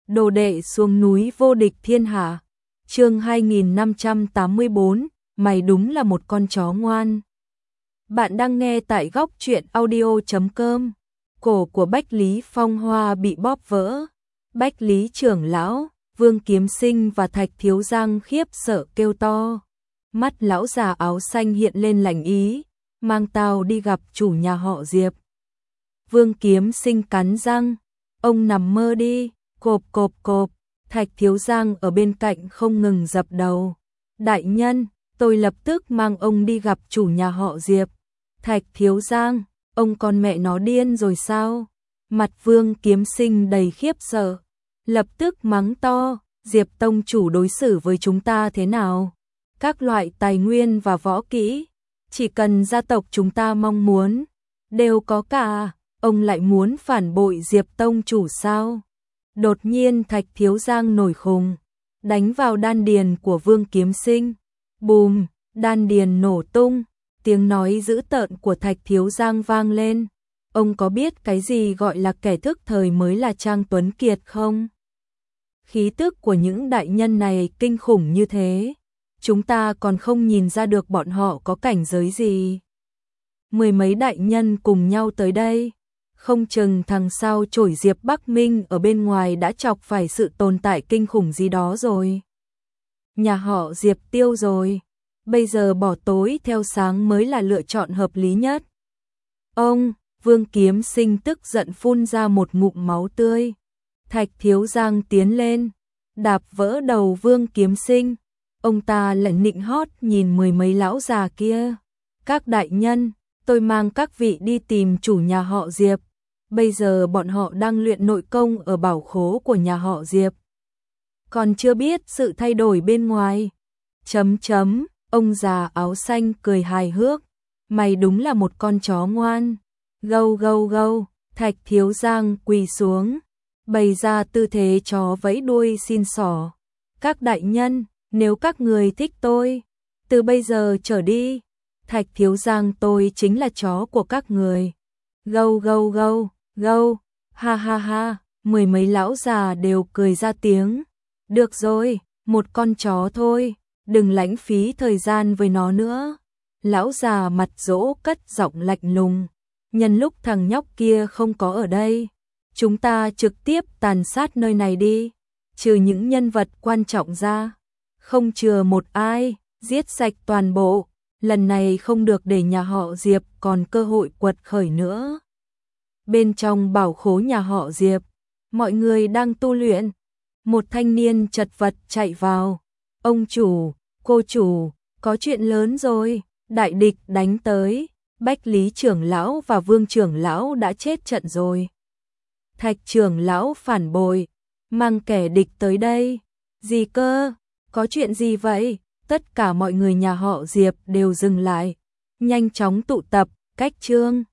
Đồ đệ xuống núi vô địch thiên hạ. Chương 2584, mày đúng là một con chó ngoan. Bạn đang nghe tại góc truyện audio.com. Cổ của Bách Lý Phong Hoa bị bóp vỡ. Bách Lý trưởng lão, Vương Kiếm Sinh và Thạch Thiếu Giang khiếp sợ kêu to. Mắt lão già áo xanh hiện lên lạnh ý, mang tao đi gặp chủ nhà họ Diệp. Vương Kiếm Sinh cắn răng, ông nằm mơ đi. Cộp cộp cộp, Thạch Thiếu Giang ở bên cạnh không ngừng dập đầu. Đại nhân, tôi lập tức mang ông đi gặp chủ nhà họ Diệp. Thạch Thiếu Giang, ông con mẹ nó điên rồi sao? Mặt Vương Kiếm Sinh đầy khiếp sợ, lập tức mắng to, Diệp tông chủ đối xử với chúng ta thế nào? Các loại tài nguyên và võ kỹ, chỉ cần gia tộc chúng ta mong muốn, đều có cả, ông lại muốn phản bội Diệp tông chủ sao? Đột nhiên Thạch Thiếu Giang nổi khùng, đánh vào đan điền của Vương Kiếm Sinh. Bùm, đan điền nổ tung, tiếng nói dữ tợn của Thạch Thiếu Giang vang lên. Ông có biết cái gì gọi là kẻ thức thời mới là Trang Tuấn Kiệt không? Khí tức của những đại nhân này kinh khủng như thế, chúng ta còn không nhìn ra được bọn họ có cảnh giới gì. Mười mấy đại nhân cùng nhau tới đây. Không chừng thằng sao chổi Diệp Bắc Minh ở bên ngoài đã chọc phải sự tồn tại kinh khủng gì đó rồi. Nhà họ Diệp tiêu rồi. Bây giờ bỏ tối theo sáng mới là lựa chọn hợp lý nhất. Ông, Vương Kiếm Sinh tức giận phun ra một ngụm máu tươi. Thạch Thiếu Giang tiến lên, đạp vỡ đầu Vương Kiếm Sinh. Ông ta lại nịnh hót nhìn mười mấy lão già kia. Các đại nhân, tôi mang các vị đi tìm chủ nhà họ Diệp. Bây giờ bọn họ đang luyện nội công ở bảo khố của nhà họ Diệp. Còn chưa biết sự thay đổi bên ngoài. Ông già áo xanh cười hài hước. Mày đúng là một con chó ngoan. Gâu gâu gâu, Thạch Thiếu Giang quỳ xuống, bày ra tư thế chó vẫy đuôi xin xỏ. Các đại nhân, nếu các người thích tôi, từ bây giờ trở đi, Thạch Thiếu Giang tôi chính là chó của các người. Gâu gâu gâu. Gâu, ha ha ha, mười mấy lão già đều cười ra tiếng. Được rồi, một con chó thôi, đừng lãng phí thời gian với nó nữa. Lão già mặt dỗ cất giọng lạnh lùng. Nhân lúc thằng nhóc kia không có ở đây, chúng ta trực tiếp tàn sát nơi này đi. Trừ những nhân vật quan trọng ra, không chừa một ai, giết sạch toàn bộ. Lần này không được để nhà họ Diệp còn cơ hội quật khởi nữa. Bên trong bảo khố nhà họ Diệp, mọi người đang tu luyện. Một thanh niên chật vật chạy vào. Ông chủ, cô chủ, có chuyện lớn rồi, đại địch đánh tới. Bách Lý trưởng lão và Vương trưởng lão đã chết trận rồi. Thạch trưởng lão phản bội, mang kẻ địch tới đây. Gì cơ? Có chuyện gì vậy? Tất cả mọi người nhà họ Diệp đều dừng lại, nhanh chóng tụ tập, cách chương.